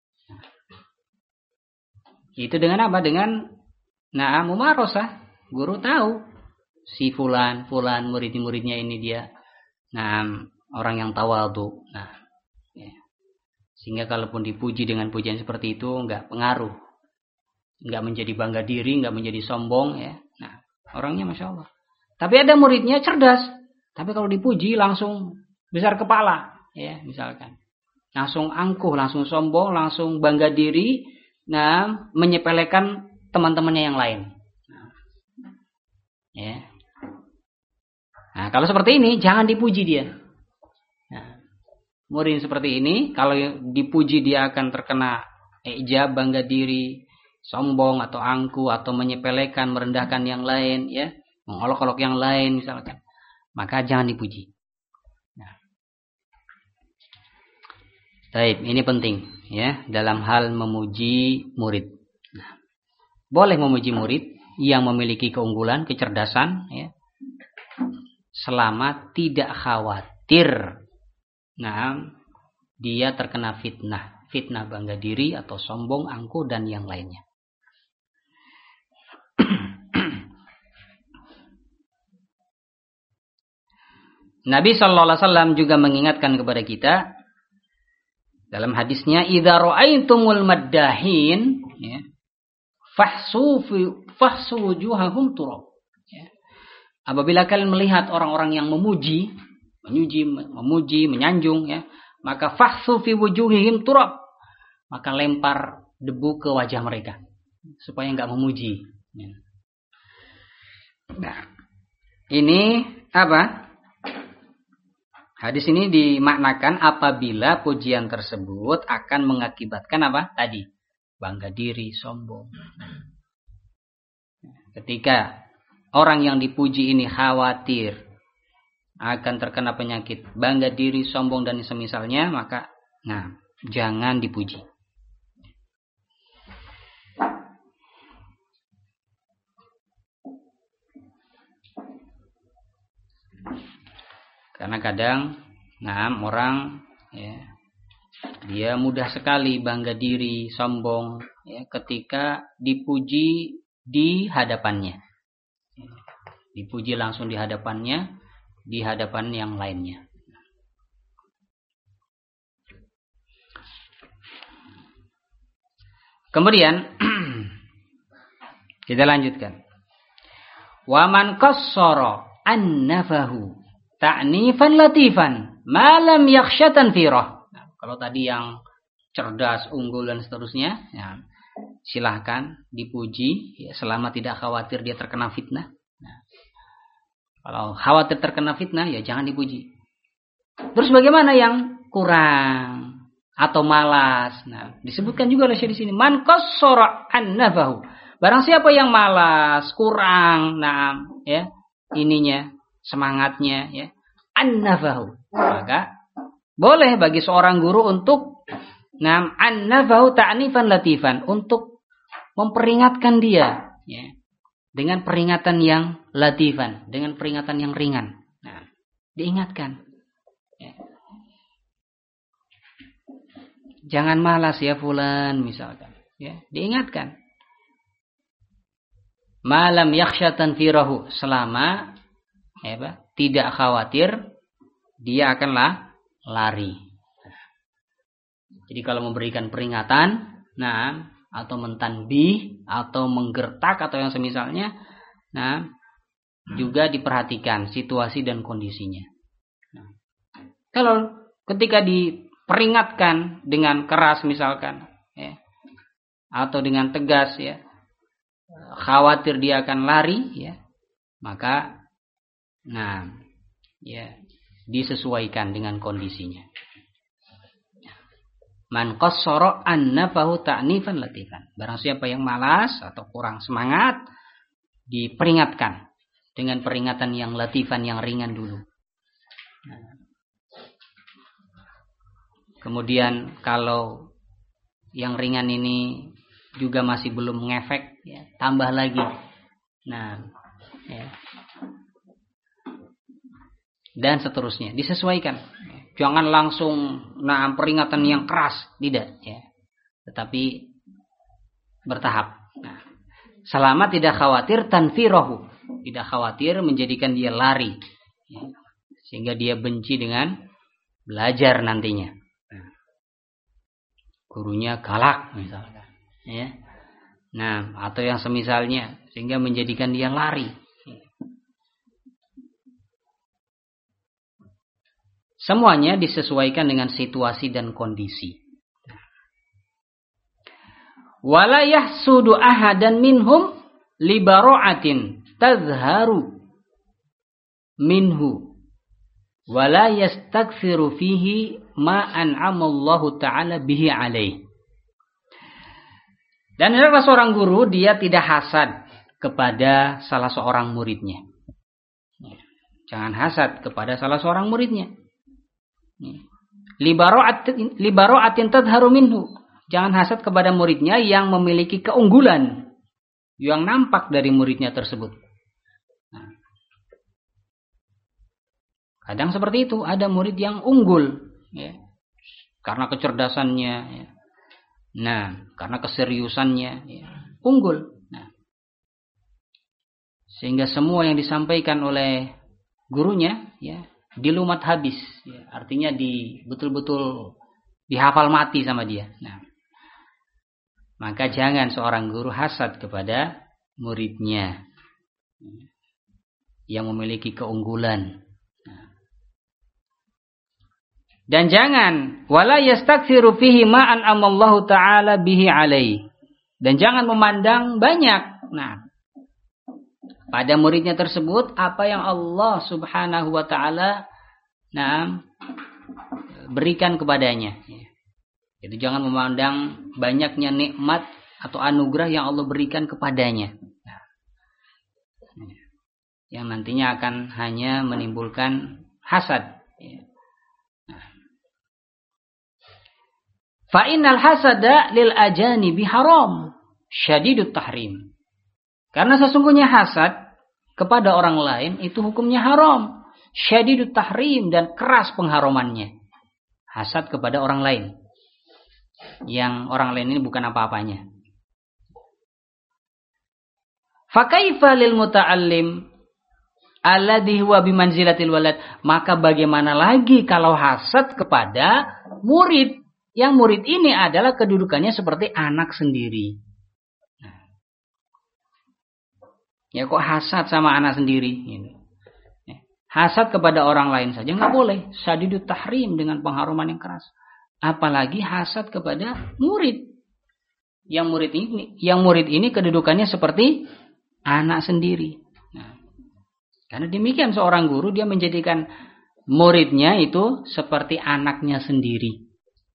Itu dengan apa? Dengan mumarosah. Guru tahu si fulan murid-muridnya ini dia orang yang tawadhu. Nah, ya. Sehingga kalaupun dipuji dengan pujian seperti itu enggak pengaruh. Enggak menjadi bangga diri, enggak menjadi sombong, ya. Nah, orangnya Masya Allah. Tapi ada muridnya cerdas. Tapi kalau dipuji langsung besar kepala, ya, misalkan. Langsung angkuh, langsung sombong, langsung bangga diri, menyepelekan teman-temannya yang lain. Ya. Nah, kalau seperti ini jangan dipuji dia. Nah, murid seperti ini kalau dipuji dia akan terkena ijab, bangga diri, sombong atau angkuh atau menyepelekan, merendahkan yang lain, ya, mengolok-olok yang lain misalkan. Maka jangan dipuji. Nah. Baik, ini penting, ya, dalam hal memuji murid. Nah, boleh memuji murid yang memiliki keunggulan, kecerdasan, ya, selama tidak khawatir, dia terkena fitnah bangga diri atau sombong, angkuh dan yang lainnya. Nabi sallallahu alaihi wasallam juga mengingatkan kepada kita dalam hadisnya, "Idza ra'aitumul maddahin, ya, fahsu wujuhahum turab." Apabila kalian melihat orang-orang yang memuji, menyanjung, ya, maka fahsu fi wujuhihim turab, maka lempar debu ke wajah mereka supaya enggak memuji. Nah, ini apa? Hadis ini dimaknakan apabila pujian tersebut akan mengakibatkan apa? Tadi, bangga diri, sombong. Ketika orang yang dipuji ini khawatir akan terkena penyakit bangga diri, sombong dan semisalnya, maka jangan dipuji. Karena kadang orang, ya, dia mudah sekali bangga diri, sombong, ya, ketika dipuji di hadapannya. Dipuji langsung di hadapannya, di hadapan yang lainnya. Kemudian kita lanjutkan. Wa man qassara an-nafahu ta'nifan latifan ma lam yakhsha tanfirah. Kalau tadi yang cerdas, unggul dan seterusnya, ya, silahkan dipuji, ya, selama tidak khawatir dia terkena fitnah. Kalau khawatir terkena fitnah, ya jangan dipuji. Terus bagaimana yang kurang atau malas? Nah, disebutkan juga oleh Syekh di sini, man qassara an-nafahu. Barang siapa yang malas, kurang, ya, ininya, semangatnya, ya, an-nafahu, maka Boleh bagi seorang guru untuk annafahu ta'nifan latifan, untuk memperingatkan dia, ya, dengan peringatan yang latifan, dengan peringatan yang ringan. Nah, diingatkan. Ya. Jangan malas ya fulan misalkan, ya, diingatkan. Malam yakhsyatan firahu, selama tidak khawatir dia akanlah lari. Jadi kalau memberikan peringatan, atau mentanbih, atau menggertak, atau yang semisalnya, juga diperhatikan situasi dan kondisinya. Kalau ketika diperingatkan dengan keras misalkan, ya, atau dengan tegas, ya, khawatir dia akan lari, ya, maka, ya, disesuaikan dengan kondisinya. Man qassara annafahu ta'nifan latifan. Barang siapa yang malas atau kurang semangat, diperingatkan dengan peringatan yang latifan, yang ringan dulu. Kemudian kalau yang ringan ini juga masih belum ngefek, ya, tambah lagi. Ya. Dan seterusnya, disesuaikan. Jangan langsung peringatan yang keras, tidak, ya. Tetapi bertahap. Selama tidak khawatir tanfirahu, tidak khawatir menjadikan dia lari, ya, sehingga dia benci dengan belajar nantinya. Gurunya galak misalkan, ya. Atau yang semisalnya, sehingga menjadikan dia lari. Semuanya disesuaikan dengan situasi dan kondisi. Wala yahsudu ahadan minhum li bara'atin tazharu minhu wala yastaghfiru fihi ma an'amallahu ta'ala bihi alaih. Dan adalah seorang guru, dia tidak hasad kepada salah seorang muridnya. Jangan hasad kepada salah seorang muridnya. Libara'atin tadharu minhu. Jangan hasad kepada muridnya yang memiliki keunggulan yang nampak dari muridnya tersebut. Kadang seperti itu, ada murid yang unggul, ya, karena kecerdasannya, ya. Karena keseriusannya, ya, unggul. Sehingga semua yang disampaikan oleh gurunya, ya, dilumat habis, ya, artinya betul-betul dihafal mati sama dia. Maka jangan seorang guru hasad kepada muridnya yang memiliki keunggulan. Dan jangan wala yastaghfiru fihi ma an'amallahu ta'ala bihi alaihi. Dan jangan memandang banyak pada muridnya tersebut apa yang Allah Subhanahu wa taala berikan kepadanya. Jadi jangan memandang banyaknya nikmat atau anugerah yang Allah berikan kepadanya. Yang nantinya akan hanya menimbulkan hasad. Fa innal hasada lil ajanibi haram syadidut tahrim. Karena sesungguhnya hasad kepada orang lain itu hukumnya haram, syadidut tahrim, dan keras pengharamannya. Hasad kepada orang lain, yang orang lain ini bukan apa-apanya. Fa kaifa lil muta'allim alladhi huwa bimanzilatil walad. Maka bagaimana lagi kalau hasad kepada murid, yang murid ini adalah kedudukannya seperti anak sendiri. Ya, kok hasad sama anak sendiri? Hasad kepada orang lain saja nggak boleh. Syadidut tahrim, dengan pengharuman yang keras. Apalagi hasad kepada murid. Yang murid ini kedudukannya seperti anak sendiri. Karena demikian seorang guru, dia menjadikan muridnya itu seperti anaknya sendiri.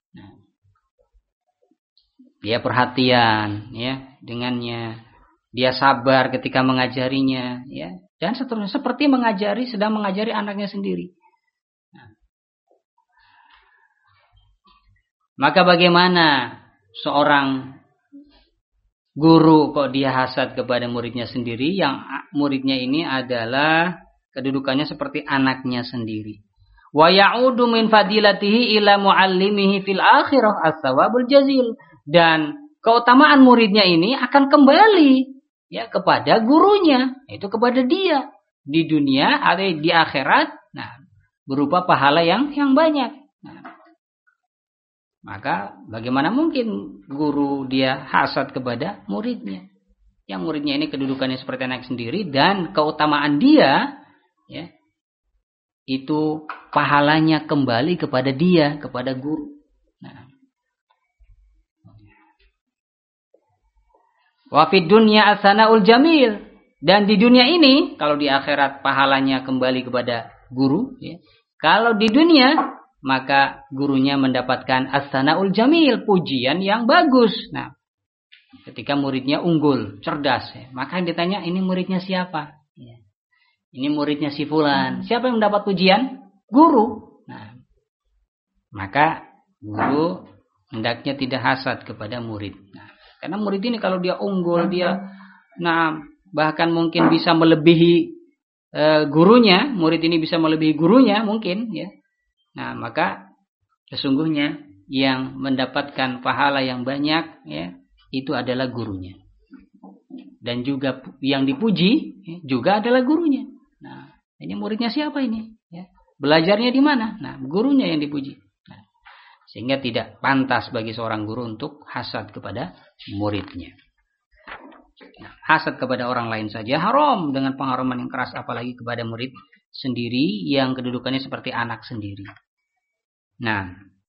Dia perhatian, ya, dengannya. Dia sabar ketika mengajarinya, ya, dan seterusnya, seperti sedang mengajari anaknya sendiri. Maka bagaimana seorang guru kok dia hasad kepada muridnya sendiri, yang muridnya ini adalah kedudukannya seperti anaknya sendiri. Wa ya'udu min fadilatihi ila muallimihi fil akhirah as-sawabul jazil. Dan keutamaan muridnya ini akan kembali ya kepada gurunya, itu kepada dia di dunia atau di akhirat. Nah, berupa pahala yang banyak. Nah, maka bagaimana mungkin guru dia hasad kepada muridnya? Yang muridnya ini kedudukannya seperti anak sendiri dan keutamaan dia ya itu pahalanya kembali kepada dia, kepada guru. Nah. Wa fid dunya as-sana'ul jamil, dan di dunia ini kalau di akhirat pahalanya kembali kepada guru ya. Kalau di dunia maka gurunya mendapatkan as-sana'ul jamil, pujian yang bagus. Nah, ketika muridnya unggul, cerdas ya, maka yang ditanya ini muridnya siapa? Ya. Ini muridnya si fulan. Siapa yang mendapat pujian? Guru. Nah, maka guru hendaknya tidak hasad kepada murid. Nah, karena murid ini kalau dia unggul, dia bahkan mungkin bisa melebihi gurunya, murid ini bisa melebihi gurunya mungkin ya. Nah, maka sesungguhnya yang mendapatkan pahala yang banyak ya, itu adalah gurunya. Dan juga yang dipuji ya, juga adalah gurunya. Nah, ini muridnya siapa ini? Ya. Belajarnya di mana? Nah, gurunya yang dipuji. Nah, sehingga tidak pantas bagi seorang guru untuk hasad kepada muridnya. Nah, hasad kepada orang lain saja haram dengan pengharaman yang keras, apalagi kepada murid sendiri yang kedudukannya seperti anak sendiri. Nah,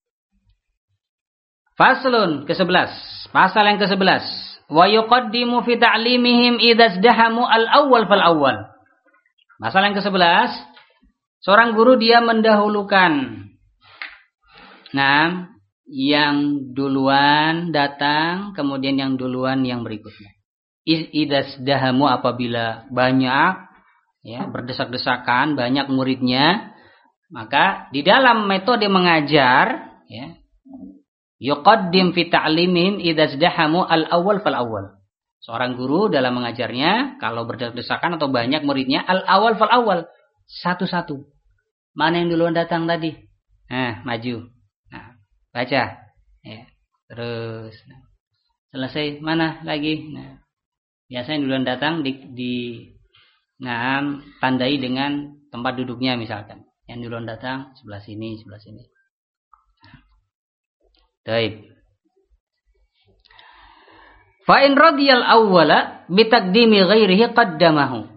faslun ke-11, pasal yang ke-11. Wa yuqaddimu fi ta'limihim idza izdahamu al-awwal fal-awwal. Pasal yang ke-11, seorang guru dia mendahulukan yang duluan datang, kemudian yang duluan yang berikutnya. Idza izdahamu, apabila banyak ya, berdesak-desakan, banyak muridnya, maka di dalam metode mengajar ya, yuqaddim fi ta'limihim idza izdahamu al-awwal fal-awwal. Seorang guru dalam mengajarnya kalau berdesak-desakan atau banyak muridnya, al-awwal fal-awwal, satu-satu. Mana yang duluan datang tadi? Nah, maju. Nah, baca. Ya. Terus selesai, mana lagi? Nah, biasanya duluan datang tandai dengan tempat duduknya misalkan. Yang duluan datang sebelah sini, sebelah sini. Baik. Fa in radiyal awwala bi taqdimi ghairihi qaddamahu.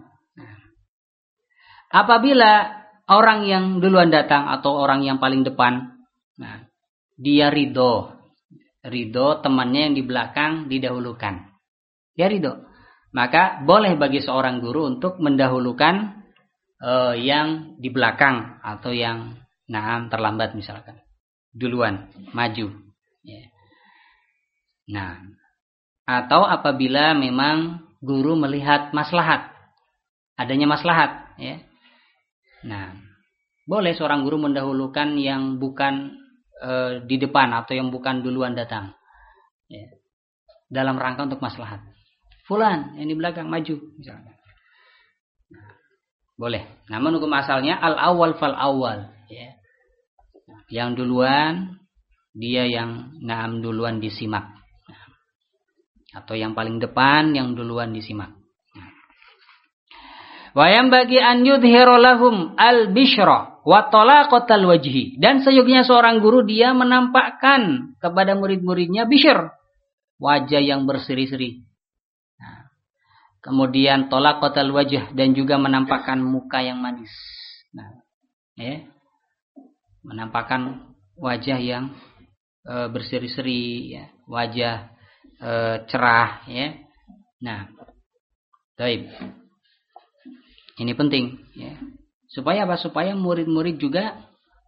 Apabila orang yang duluan datang atau orang yang paling depan, nah, dia ridho temannya yang di belakang didahulukan. Dia ridho. Maka boleh bagi seorang guru untuk mendahulukan yang di belakang atau yang terlambat misalkan. Duluan, maju. Ya. Nah, atau apabila memang guru melihat maslahat, adanya maslahat ya. Nah, boleh seorang guru mendahulukan yang bukan di depan atau yang bukan duluan datang ya. Dalam rangka untuk maslahat. Fulan yang di belakang maju misalnya. Nah, boleh. Namun hukum asalnya al-awwal fal-awwal ya. Yang duluan dia yang duluan disimak. Atau yang paling depan yang duluan disimak. Wa yanbaghi an yudhhiru lahum al-bishra wa talaqatal wajhi. Dan seyognya seorang guru dia menampakkan kepada murid-muridnya bisyr, wajah yang berseri-seri. Nah, kemudian talaqatal wajh, dan juga menampakkan muka yang manis. Nah, ya. Menampakkan wajah yang berseri-seri ya, wajah cerah ya. Nah, baik. Ini penting ya. Supaya apa? Supaya murid-murid juga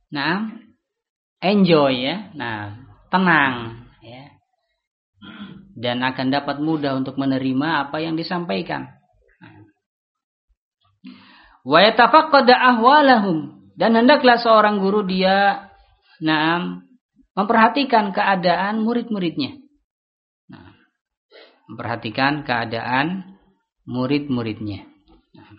enjoy ya. Nah, tenang ya. Dan akan dapat mudah untuk menerima apa yang disampaikan. Wa yatafaqqada ahwalahum, dan hendaklah seorang guru dia memperhatikan keadaan murid-muridnya. Nah, memperhatikan keadaan murid-muridnya. Nah,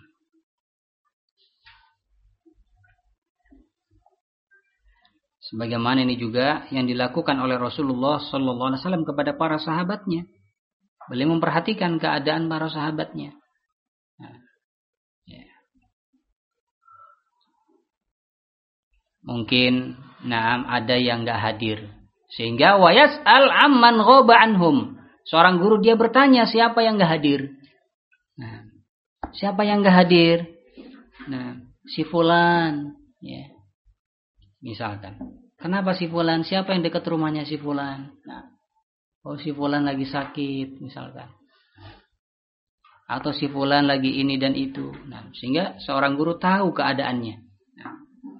sebagaimana ini juga yang dilakukan oleh Rasulullah sallallahu alaihi wasallam kepada para sahabatnya. Beliau memperhatikan keadaan para sahabatnya. Nah, ya. Mungkin ada yang enggak hadir. Sehingga wayas'al amman ghaba anhum. Seorang guru dia bertanya siapa yang enggak hadir. Nah, siapa yang enggak hadir? Nah, si fulan, ya. Misalkan, kenapa si fulan? Siapa yang dekat rumahnya si fulan? Nah, oh si fulan lagi sakit misalkan. Atau si fulan lagi ini dan itu. Nah, sehingga seorang guru tahu keadaannya. Nah,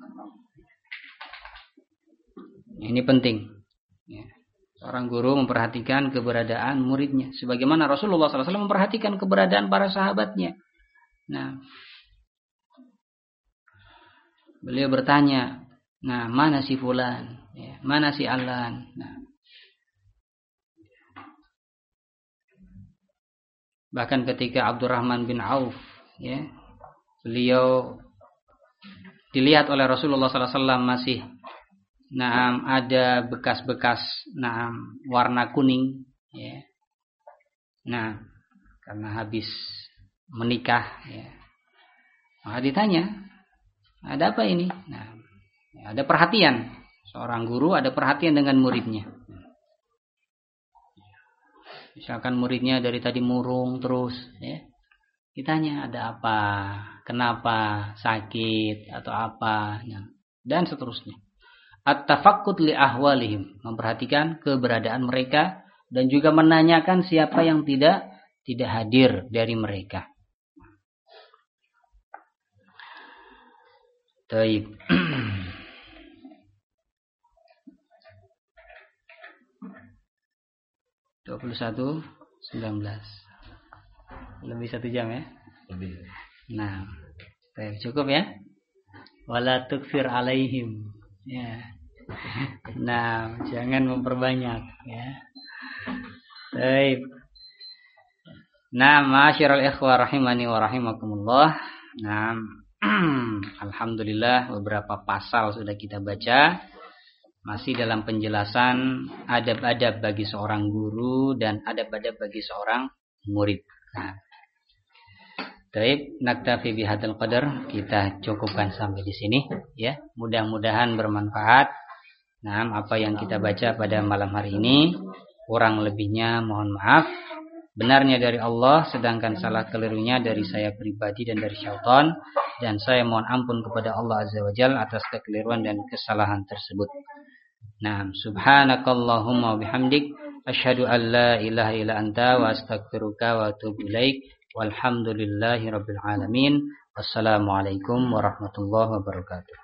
ini penting. Ya. Seorang guru memperhatikan keberadaan muridnya. Sebagaimana Rasulullah SAW memperhatikan keberadaan para sahabatnya. Nah, beliau bertanya, nah mana si fulan? Ya, mana si Alan? Nah, bahkan ketika Abdurrahman bin Auf, ya, beliau dilihat oleh Rasulullah SAW masih, ada bekas-bekas, warna kuning, ya. Nah, karena habis menikah, ya, maka ditanya, ada apa ini? Nah, ya, ada perhatian. Seorang guru ada perhatian dengan muridnya. Misalkan muridnya dari tadi murung terus, ya, ditanya ada apa, kenapa, sakit atau apa, ya, dan seterusnya. At-tafaqqud li ahwalihim, memperhatikan keberadaan mereka dan juga menanyakan siapa yang tidak hadir dari mereka. Baik. (21:19) lebih 1 jam ya? Lebih. Nah, cukup ya? Wala tukfir alaihim. Ya. Nah, jangan memperbanyak ya. Baik. Nah, ma'asyiral ikhwah rahimani wa rahimakumullah. Nah, alhamdulillah beberapa pasal sudah kita baca. Masih dalam penjelasan adab-adab bagi seorang guru dan adab-adab bagi seorang murid. Nah, baik, naktafi bihadzal qadar, kita cukupkan sampai di sini ya. Mudah-mudahan bermanfaat. Nah, apa yang kita baca pada malam hari ini, kurang lebihnya mohon maaf. Benarnya dari Allah, sedangkan salah kelirunya dari saya pribadi dan dari syaitan, dan saya mohon ampun kepada Allah Azza wa Jalla atas kekeliruan dan kesalahan tersebut. Nah, subhanakallahumma bihamdik asyhadu an la ilaha illa anta wa astaghfiruka wa atubu ilaik. Walhamdulillahi rabbil alamin. Wassalamualaikum warahmatullahi wabarakatuh.